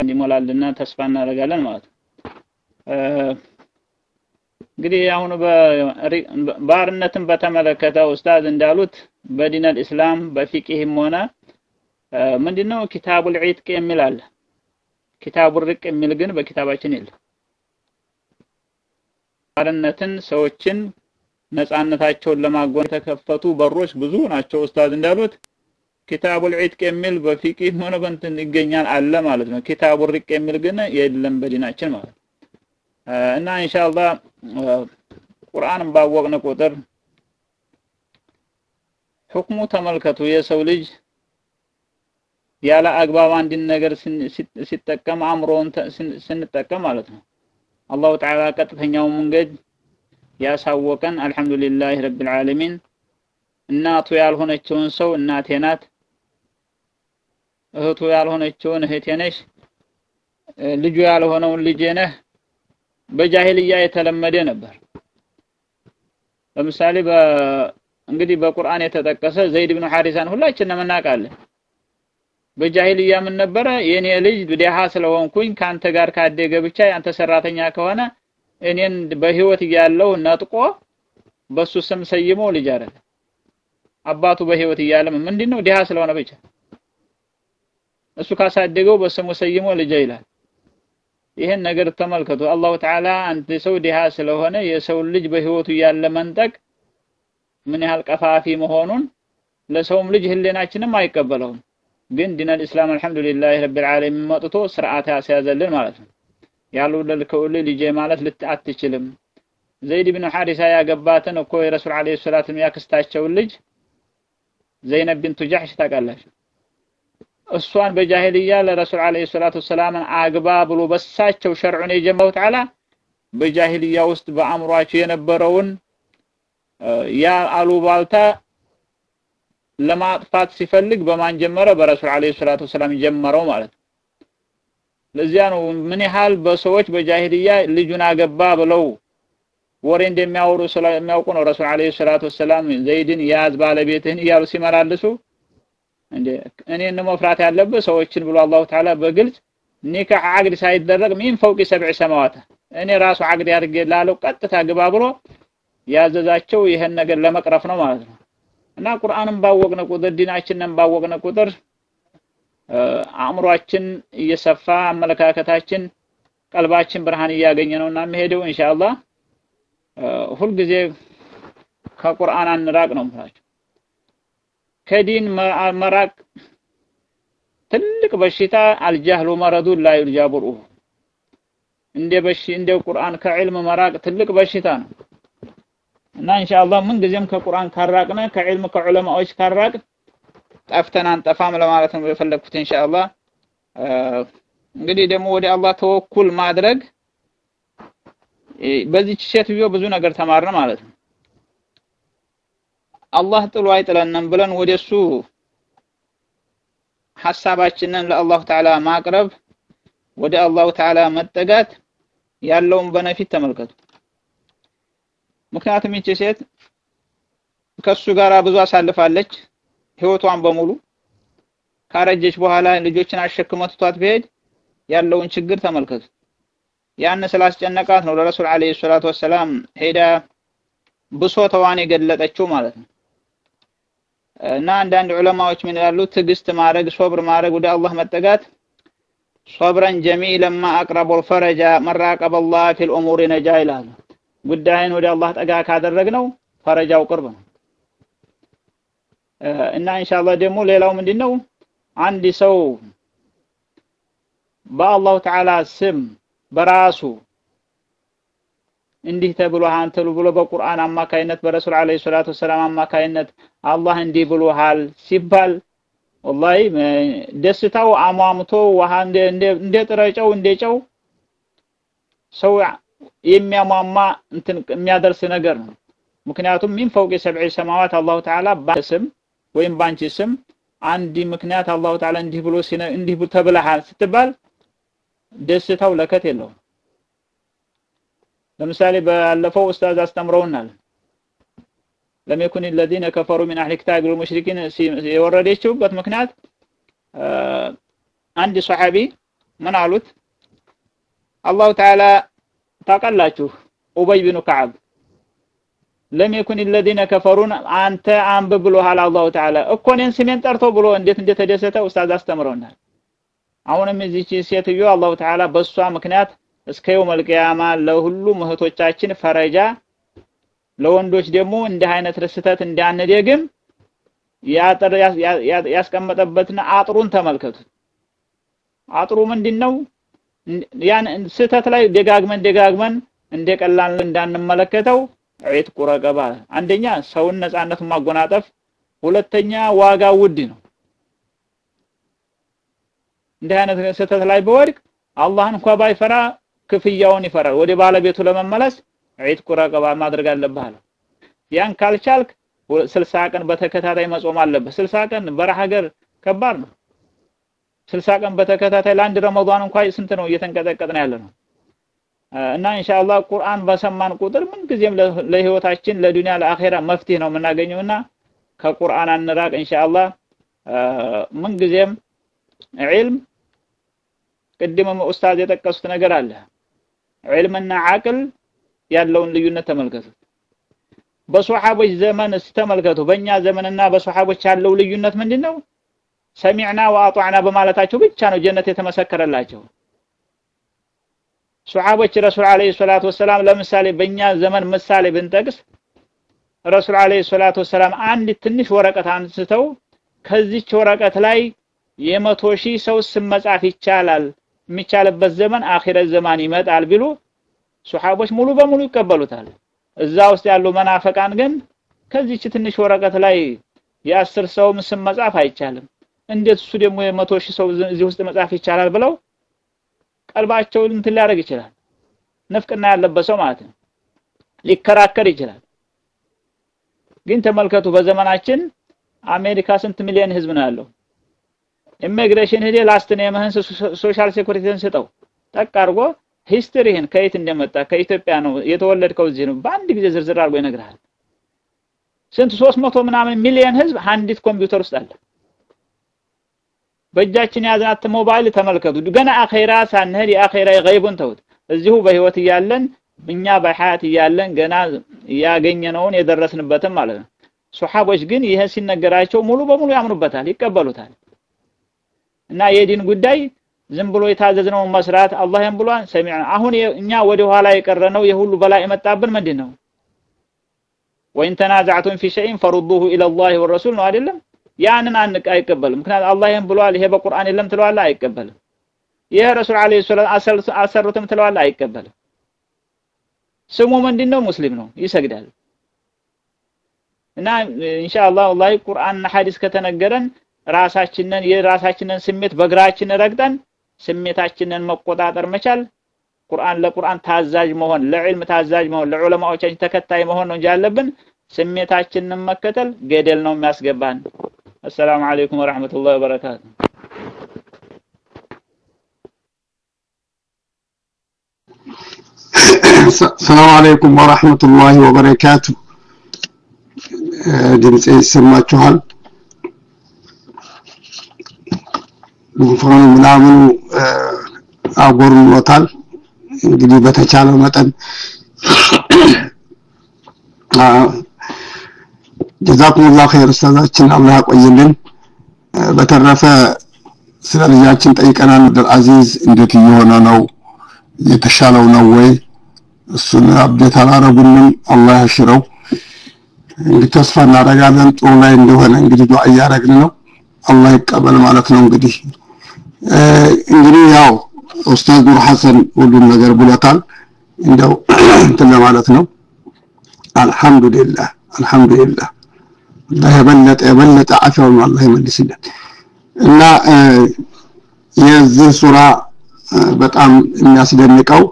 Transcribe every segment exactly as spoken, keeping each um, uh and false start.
እንዲሞላልና ተስፋ እናደርጋለን ማለት ነው። እንግዲህ አሁን ባርነትን በተመለከተ ኡስታዝ እንዳሉት በዲነል እስላም በፊቅህም ሆነ ምንድነው ኪታቡል ዒትቅ የሚል አለ። ኪታቡል ሪቅ የሚል ግን በኪታባችን የለም። ባርነትን ሰዎችን ነፃነታቸውን ለማጎን ተከፈቱ በሮች ብዙ ናቸው ኡስታዝ እንዳሉት ኪታቡል ዒትቅ የሚል በፊቅህ ሆነ በእንትን ይገኛል አለ ማለት ነው። ኪታቡል ሪቅ የሚል ግን የለም በዲናችን ማለት ነው። እና ኢንሻአላህ ቁርአንን ባወቅነ ቁጥር ሁክሙ ተመልከቱ የሰው ልጅ ያለ አግባብ አንድ ነገር ሲጠቀም አምሮን ስንጠቀም ማለት ነው አላሁ ተዓላ ቀጥተኛው መንገድ ያሳወቀን አልহামዱሊላህ ረብል ዓለሚን እናቱ ያልሆነችውን ሰው እናቴ ናት እህቱ ያልሆነችውን እህቴ ነሽ ልጁ ያልሆነውን ልጄ ነህ በጃሂልያ የተለመደ ነበር። ለምሳሌ በ እንግዲህ በቁርአን የተጠቀሰ ዘይድ ኢብኑ ሐሪሳን ሁላችንም እናውቃለን። በጃሂልያ ምን ነበረ የኔ ልጅ ደሃ ስለሆንኩኝ ካንተ ጋር ካደገ ብቻ ያንተ ሰራተኛ ከሆነ እኔን በህይወት እያለው ነጥቆ በሱ ስም ሰይሞ ልጅ አረገ። አባቱ በህይወት እያለ ምንድነው ደሃ ስለሆነ ብቻ እሱ ካሳደገው በስሙ ሰይሞ ልጅ ይላል። ይሄን ነገር ተመልከቱ አላሁ ተዓላ አንተ ሰው ደሃ ስለሆነ የሰው ልጅ በህይወቱ ያለ መንጠቅ ምን ያህል ቀፋፊ መሆኑን ለሰውም ልጅ ህሊናችንም አይቀበለውም። ግን ዲነል እስላም አልহামዱሊላህ ረብል ዓለሚን መጥቶ ስርዓት ያስያዘልን ማለት ነው። ያሉ ለልከው ልጅ ማለት ልትአትችልም ዘይድ ኢብኑ ሐሪሳ ያገባትን እኮ የረሱል አለይሂ ሰላቱ ያክስታቸው ልጅ ዘይነብ ቢንቱ ጃህሽ ታውቃላችሁ። እሷን በጃሂልያ ለረሱል አለይሂ ሰላቱ ሰላም አግባ ብሎ በሳቸው ሸርዑን የጀመረው ተዓላ በጃሂልያ ውስጥ በአምሯቸው የነበረውን ያ አሉባልታ ለማጥፋት ሲፈልግ በማን ጀመረ በረሱል አለይሂ ሰላቱ ሰላም ጀመረው ማለት ለዚያ ነው ምን ያህል በሰዎች በጃሂልያ ልጁን አገባ ብለው ወሬ እንደሚያወሩ ስለሚያውቁ ነው ረሱል አለይሂ ሰላቱ ሰላም ዘይድን ያዝ ባለቤትህን ይያሉ ሲመራልሱ እንዴ እኔን መፍራት ያለበት ሰዎችን ብሎ አላሁ ተዓላ በግልጽ ኒካህ አግድ ሳይደረግ ምን فوق سبع سماوات እኔ ራሱ አግድ ያድርገላለው ቀጥታ ግባ ብሎ ያዘዛቸው ይሄን ነገር ለመቅረፍ ነው ማለት ነው። እና ቁርአንን ባወቅነ ቁጥር ዲናችንን ባወቅነ ቁጥር አእምሮአችን እየሰፋ አመለካከታችን ቀልባችን ብርሃን እያገኘ ነውና መሄደው ኢንሻአላህ ሁሉ ጊዜ ከቁርአን አንራቅ ነው ማለት ከዲን መራቅ ትልቅ በሽታ አልጃህሉ መረዱ لا يرجابሩ እንደ በሽ እንደ ቁርአን ከዕልም መራቅ ትልቅ በሽታ ነው። እና ኢንሻአላህ ምን ጊዜም ከቁርአን ካራቅነ ከዕልም ከዑለማዎች ካራቅ ጠፍተን አንጠፋም ለማለት ነው የፈለኩት ኢንሻአላህ። እንግዲህ ደግሞ ወደ አላህ ተወኩል ማድረግ በዚህ ሴትዮ ብዙ ነገር ተማርነ ማለት ነው። አላህ ጥሎ አይጥለንም ብለን ወደሱ ሐሳባችንን ለአላህ ተዓላ ማቅረብ ወደ አላህ ተዓላ መጠጋት ያለውን በነፊት ተመልከቱ። ምክንያቱም እቺ ሴት ከሱ ጋር ብዙ አሳልፋለች ህይወቷን በሙሉ ካረጀች በኋላ ልጆችን አሸክመቷት በሄድ ያለውን ችግር ተመልከቱ። ያን ስላስጨነቃት ነው ለረሱል አለይሂ ሰላቱ ወሰለም ሄዳ ብሶቷን የገለጠችው ማለት ነው። እና አንዳንድ ዑለማዎች ምን ይላሉ ትግስት ማድረግ ሶብር ማድረግ ወደ አላህ መጠጋት ሶብራን ጀሚላን ማ አቅረበል ፈረጃ መራቀበ አላህ ፊል ኡሙሪ ነጃ ይላሉ። ጉዳይን ወደ አላህ ጠጋ ካደረግነው ፈረጃው ቅርብ ነው። እና ኢንሻአላህ ደግሞ ሌላው ምንድነው አንድ ሰው በአላህ ተዓላ ስም በራሱ እንዲህ ተብሎ አንተሉ ብሎ በቁርአን አማካይነት በረሱል አለይሂ ሰላቱ ሰላም አማካይነት አላህ እንዲህ ብሎሃል ሲባል ወላሂ ደስታው አሟምቶ ውሃ እንደ እንደ ጥረጨው እንደጨው ሰው የሚያሟማ እንትን የሚያደርስ ነገር ነው። ምክንያቱም ምን فوق سبع سماوات አላህ ተዓላ በስም ወይም ባንቺ ስም አንዲ ምክንያት አላህ ተዓላ እንዲህ ብሎ ሲነ እንዲህ ተብለሃል ስትባል ደስታው ለከት የለውም። ለምሳሌ ባለፈው ኡስታዝ አስተምረውናል لم يكن الذين كفروا من اهل الكتاب والمشركين የወረደችውበት ምክንያት አንድ ሱሐቢ من قالوت الله تعالى تقلاችሁ ኡበይ ብኑ ከዓብ لم يكن الذين كفرون አንተ አንብብ ብሎሃል አላሁ ተዓላ እኮ እኔን ስሜን ጠርቶ ብሎ እንዴት እንደተደሰተ ኡስታዝ አስተምረውናል አሁንም እዚህ ሴትዮ አላሁ ተዓላ በሷ ምክንያት እስከ የውመል ቂያማ ለሁሉ ምህቶቻችን ፈረጃ ለወንዶች ደግሞ እንደ አይነት ርስተት እንዳንደግም ያጠር ያስቀመጠበትና አጥሩን ተመልከቱት አጥሩ ምንድነው ያን ስተት ላይ ደጋግመን ደጋግመን እንደቀላል እንዳንመለከተው ዒት ቁረቀባ አንደኛ ሰውን ነፃነቱን ማጎናጠፍ ሁለተኛ ዋጋ ውድ ነው እንደ አይነት ስተት ላይ በወድቅ አላህን እንኳን ባይፈራ ክፍያውን ይፈራል ወደ ባለቤቱ ለመመለስ ዒት ቁረቀባ ማድረግ አለብህ ያን ካልቻልክ ስልሳ ቀን በተከታታይ መጾም አለበት ስልሳ ቀን በረሃገር ከባድ ነው ስልሳ ቀን በተከታታይ ለአንድ ረመዳን እንኳን ስንት ነው እየተንቀጠቀጥን ያለ ነው እና ኢንሻአላህ ቁርአን በሰማን ቁጥር ምን ጊዜም ለህይወታችን ለዱንያ ለአኺራ መፍትሄ ነው የምናገኘውና ከቁርአን አንራቅ ኢንሻአላህ ምን ጊዜም ዒልም ቅድም ኡስታዝ የጠቀሱት ነገር አለ ዒልምና አቅል ያለውን ልዩነት ተመልከቱ በሱሐቦች ዘመን ተመልከቱ በእኛ ዘመንና በሱሐቦች ያለው ልዩነት ምንድነው ሰሚዕና ወአጣዕና በማለታቸው ብቻ ነው ጀነት የተመሰከረላቸው ሱሐቦች ረሱል አለይሂ ሰላቱ ወሰለም ለምሳሌ በእኛ ዘመን ምሳሌ ብንጠቅስ ረሱል አለይሂ ሰላቱ ወሰለም አንድ ትንሽ ወረቀት አንስተው ከዚህች ወረቀት ላይ የመቶ ሺህ ሰው ስም መጻፍ ይቻላል የሚቻልበት ዘመን አኺረት ዘማን ይመጣል ቢሉ ሱሐቦች ሙሉ በሙሉ ይቀበሉታል እዛ ውስጥ ያሉ መናፈቃን ግን ከዚህች ትንሽ ወረቀት ላይ የአስር ሰው ስም መጻፍ አይቻልም እንዴት እሱ ደግሞ የመቶ ሺህ ሰው እዚህ ውስጥ መጻፍ ይቻላል ብለው ቀልባቸው እንትን ሊያደርግ ይችላል ንፍቅና ያለበት ሰው ማለት ነው ሊከራከር ይችላል ግን ተመልከቱ በዘመናችን አሜሪካ ስንት ሚሊዮን ህዝብ ነው ያለው ኢሚግሬሽን ሄደ ላስት ኔምህን ሶሻል ሴኩሪቲን ስጠው ተቃርጎ ሂስትሪህን ከየት እንደመጣ ከኢትዮጵያ ነው የተወለድከው እዚህ ነው በአንድ ጊዜ ዝርዝር አድርጎ ይነግራል ስንት ሶስት መቶ ምናምን ሚሊዮን ህዝብ አንዲት ኮምፒውተር ውስጥ አለ በእጃችን ያዝናት ሞባይል ተመልከቱ ገና አኺራ ሳንሄድ የአኺራ ገይቡን ተውት እዚሁ በህይወት ይያለን እኛ በሐያት ይያለን ገና ያገኘነውን የደረስንበትም ማለት ነው ሱሐቦች ግን ይሄ ሲነገራቸው ሙሉ በሙሉ ያምኑበታል ይቀበሉታል እና የዲን ጉዳይ ዝም ብሎ የታዘዝነው መስራት አላህም ብሏን ሰሚዕና አሁን እኛ ወደ ኋላ የቀረነው የሁሉ በላይ መጣብን ምንድነው ወይን ተናዛዕቱን في شيء فردوه الى الله والرسول ነው አይደለም ያንን አንቀ አይቀበልም ምክንያቱም አላህም ብሏል ይሄ በቁርአን የለም ትለዋለ አይቀበልም ይሄ ረሱል አለይሂ ሰላም አሰሩትም ትለዋለ አይቀበልም ስሙ ምንድነው ሙስሊም ነው ይሰግዳል እና ኢንሻአላህ ወላሂ ቁርአንና ሐዲስ ከተነገረን ራሳችንን የራሳችንን ስሜት በግራችን ረግጠን ስሜታችንን መቆጣጠር መቻል ቁርአን ለቁርአን ታዛዥ መሆን ለዕልም ታዛዥ መሆን ለዑለማዎቻችን ተከታይ መሆን ነው እንጂ ያለብን ስሜታችንን መከተል ገደል ነው የሚያስገባን السلام عليكم ورحمة الله وبركاته السلام عليكم ورحمة الله وبركاته ድምጽ ይሰማችኋል ጉንፋኑ ምናምኑ አጎርሎታል እንግዲህ በተቻለው መጠን جزاكم الله خير استاذاችን አላህ ያቆይልን በተረፈ ስለ ልጃችን ጠይቀናል አብዱል አዚዝ እንዴት ይሆነ ነው የተሻለው ነው ወይ እሱን አብዴት አላረጉንም አላህ ያሽረው እንግዲህ ተስፋ እናደርጋለን ጥሩ ላይ እንደሆነ እንግዲህ ዱዓ ያረግን ነው አላህ ይቀበል ማለት ነው እንግዲህ እንግዲህ ያው ኡስታዝ ኑር ሐሰን ሁሉን ነገር ብሎታል እንደው እንትን ለማለት ነው አልহামዱሊላህ አልহামዱሊላህ الله يبلط يبلط عفوا الله يملسልን እና የዚህ ሱራ በጣም የሚያስደንቀው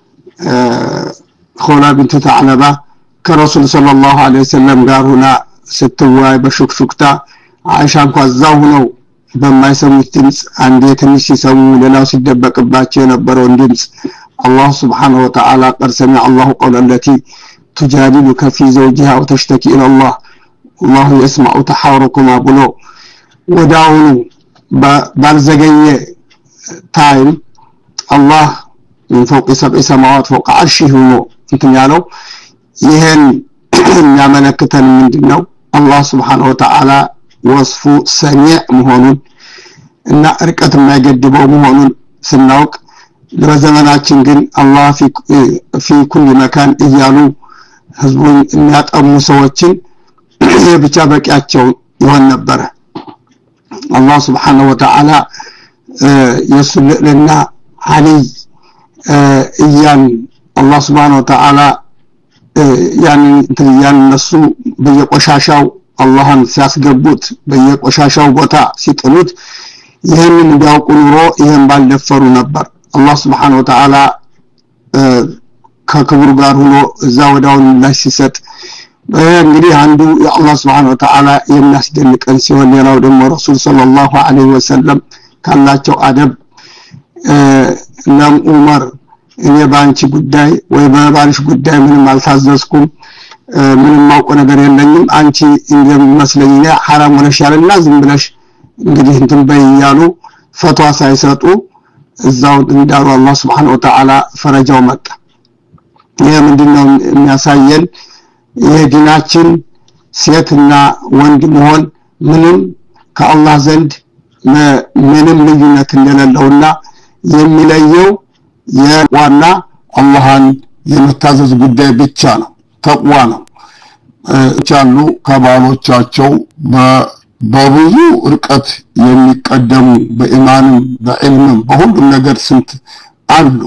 ኹላ ቢንት ተዕለባ ከረሱል ሰለላሁ ዐለይሂ ወሰለም ጋር ሆና ስትዋይ በሹክሹክታ አይሻ እንኳን ዛው ነው በማይሰሙት ድምጽ አንዴ ትንሽ ሲሰሙ ሌላው ሲደበቅባቸው የነበረው ድምጽ አላህ Subhanahu Wa Ta'ala قد سمع الله قول التي تجادلك في زوجها وتشتكي إلى الله الله يسمع تحاوركما بلو وداونو بالزغيه تايم الله من فوق سبع سماوات فوق عرشه እንትን ያለው ይሄን የሚያመለክተን ምንድነው الله سبحانه وتعالى ወስፉ ሰሚዕ መሆኑን እና ርቀት የማይገድበው መሆኑን ስናውቅ ለዘመናችን ግን الله في في كل مكان እያሉ ህዝቡን የሚያጠሙ ሰዎችን ብቻ በቂያቸው ይሆን ነበር الله سبحانه وتعالى يسلنا علي እያን الله سبحانه وتعالى يعني ያን እነሱ በየቆሻሻው አላህን ሲያስገቡት በየቆሻሻው ቦታ ሲጥሉት ይሄንን ቢያውቁ ኑሮ ይሄን ባልደፈሩ ነበር الله سبحانه وتعالى ከክብሩ ጋር ሆኖ እዛ ወዳውን ላይ ሲሰጥ እንግዲህ አንዱ የአላህ Subhanahu Wa Ta'ala የሚያስደንቀን ሲሆን ሌላው ደግሞ ረሱል ሰለላሁ ዐለይሂ ወሰለም ካላቸው አደብ ለኡመር እኔ ባንቺ ጉዳይ ወይ በባልሽ ጉዳይ ምንም አልታዘዝኩም ምንም ማውቀው ነገር የለኝም አንቺ እንደምመስለኝ حرام ወለሻልና ዝም ብለሽ እንግዲህ እንትን በይያሉ ፈትዋ ሳይሰጡ እዛው እንዳሉ አላህ Subhanahu Wa Ta'ala ፈረጃው መጣ ይሄ ምንድነው የሚያሳየን የዲናችን ሴትና ወንድ መሆን ምንም ከአላህ ዘንድ ምንም ልዩነት እንደሌለውና የሚለየው የዋና አላህን የመታዘዝ ጉዳይ ብቻ ነው ተቅዋ ነው ቻሉ ከባሎቻቸው በብዙ ርቀት የሚቀደሙ በኢማንም በዕልምም በሁሉም ነገር ስንት አሉ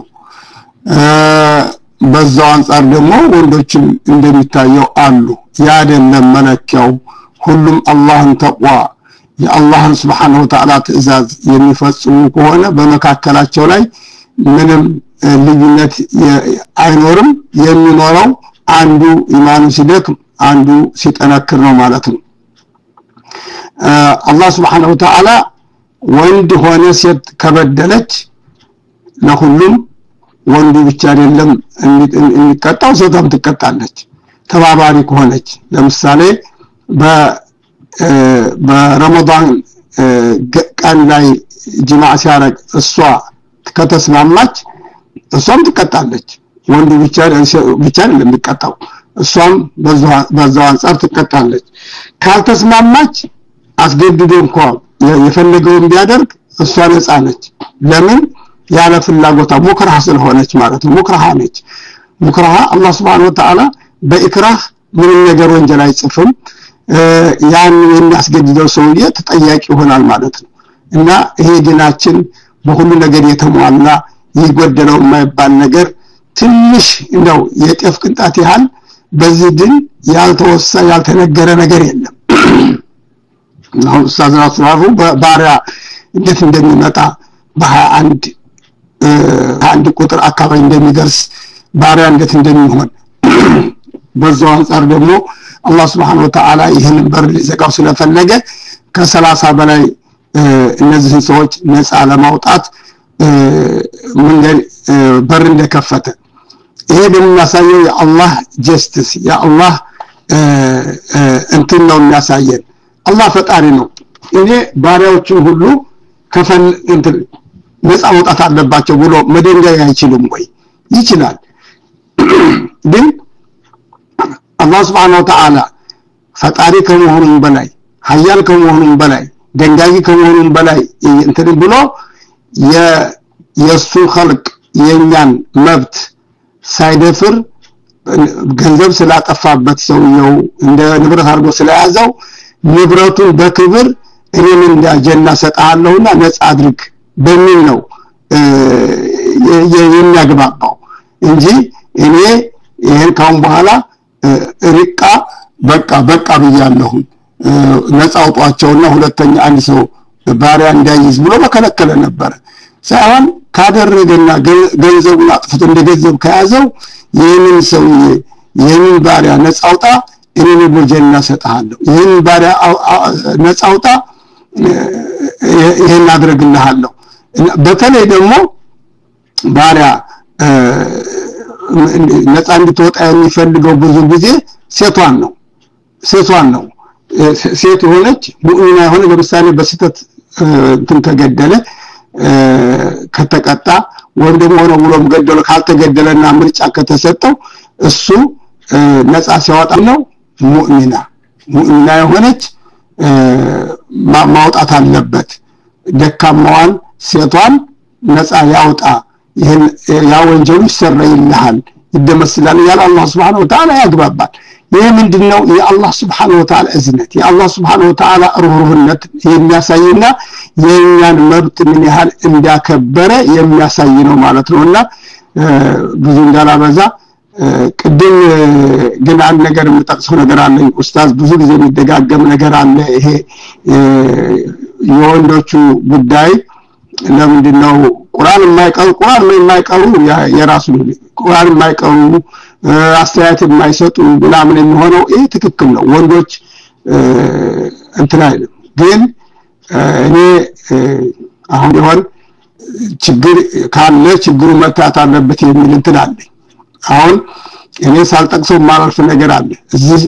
በዛው አንፃር ደግሞ ወንዶችም እንደሚታየው አሉ ያደለም መለኪያው ሁሉም አላህን ተቅዋ የአላህን Subhanahu Wa Ta'ala ትእዛዝ የሚፈጽሙ ከሆነ በመካከላቸው ላይ ምንም ልዩነት አይኖርም የሚኖረው አንዱ ኢማኑ ሲደክም አንዱ ሲጠነክር ነው ማለት ነው አላህ Subhanahu Wa Ta'ala ወንድ ሆነ ሴት ከበደለች ለሁሉም ወንዱ ብቻ አይደለም እንቀጣው ሴቷም ትቀጣለች ተባባሪ ከሆነች ለምሳሌ በ በረመዳን ቀን ላይ ጅማዕ ሲያረግ እሷ ከተስማማች እሷም ትቀጣለች ወንዱ ብቻ ብቻ አይደለም የሚቀጣው እሷም በዛው አንፃር ትቀጣለች ካልተስማማች አስገድዶ እንኳን የፈለገውን ቢያደርግ እሷ ነፃ ነች ለምን ያለ ፍላጎታ ሙክራህ ስለሆነች ማለት ነው ሙክራህ ነች ሙክራህ አላህ Subhanahu Wa Ta'ala በኢክራህ ምን ነገር ወንጀል አይጽፍም ያን የሚያስገድደው ሰውዬ ተጠያቂ ይሆናል ማለት ነው እና ይሄ ዲናችን በሁሉ ነገር የተሟላ ይጎደለው የማይባል ነገር ትንሽ እንደው የጤፍ ቅንጣት ያህል በዚህ ድን ያልተወሳ ያልተነገረ ነገር የለም ነው ሳዝራቱ ባሪያ እንዴት እንደሚመጣ በ21 አንድ ቁጥር አካባቢ እንደሚደርስ ባሪያ እንዴት እንደሚሆን በዛው አንፃር ደግሞ አላህ Subhanahu Wa Ta'ala ይሄንን በር ሊዘጋው ስለፈለገ ከ30 በላይ እነዚህ ሰዎች ነፃ ለማውጣት መንገድ በር እንደከፈተ ይሄ በሚያሳየው የአላህ ጀስቲስ የአላህ እንትን ነው የሚያሳየን አላህ ፈጣሪ ነው እኔ ባሪያዎችን ሁሉ ከፈል እንትን ነፃ ማውጣት አለባቸው ብሎ መደንገግ አይችልም ወይ ይችላል ግን አላህ Subhanahu Wa Ta'ala ፈጣሪ ከመሆኑም በላይ ኃያል ከመሆኑም በላይ ደንጋጊ ከመሆኑም በላይ እንትን ብሎ የሱ خلق የኛን መብት ሳይደፍር ገንዘብ ስላጠፋበት ሰውየው እንደ ንብረት አድርጎ ስለያዘው ንብረቱን በክብር እኔም እንደ ጀና ሰጣለሁና ነፃ አድርግ በሚል ነው የሚያግባባው እንጂ እኔ ይሄን ካሁን በኋላ ሪቃ በቃ በቃ ብያለሁ ነፃ አውጣቸውና ሁለተኛ አንድ ሰው ባሪያ እንዳይዝ ብሎ መከለከለ ነበር ሳይሆን ካደረገና ገንዘቡን አጥፍቶ እንደገንዘብ ከያዘው ይሄንን ሰው ይሄንን ባሪያ ነፃ አውጣ እኔ በጀና ሰጣለሁ ይሄን ባሪያ ነፃ አውጣ ይሄን አድርግልሃለሁ በተለይ ደግሞ ባሪያ ነፃ እንድትወጣ የሚፈልገው ብዙ ጊዜ ሴቷን ነው ሴቷን ነው ሴት ሆነች ሙእሚና ሆነ ለምሳሌ በስተት እንትን ተገደለ ከተቀጣ ወይም ደግሞ ሆነ ብሎም ገደለ ካልተገደለና ምርጫ ከተሰጠው እሱ ነፃ ሲያወጣ ነው ሙእሚና ሙእሚና የሆነች ማውጣት አለበት ደካማዋን ሴቷን ነፃ ያውጣ ይሄን ያ ወንጀሉ ይሰረይልሃል ይደመስላል ያለ አላህ Subhanahu Wa Ta'ala ያግባባል ይሄ ምንድነው የአላህ Subhanahu Wa Ta'ala እዝነት የአላህ Subhanahu Wa Ta'ala ሩህሩህነት የሚያሳይና የኛን መብት ምን ያህል እንዲያከበረ የሚያሳይ ነው ማለት ነውና ብዙ እንዳላበዛ ቅድም ግን አንድ ነገር የምጠቅሰው ነገር አለ ኡስታዝ ብዙ ጊዜ የሚደጋገም ነገር አለ ይሄ የወንዶቹ ጉዳይ ለምንድነው ቁርአን የማይቀሩ ቁርአን የማይቀሩ የራሱ ቁርአን የማይቀሩ አስተያየት የማይሰጡ ምናምን የሚሆነው ይሄ ትክክል ነው ወንዶች እንትና አይደለም ግን እኔ አሁን ይሆን ችግር ካለ ችግሩ መፍታት አለበት የሚል እንትን አለ አሁን እኔ ሳልጠቅሰው ማለፍ ነገር አለ እዚህ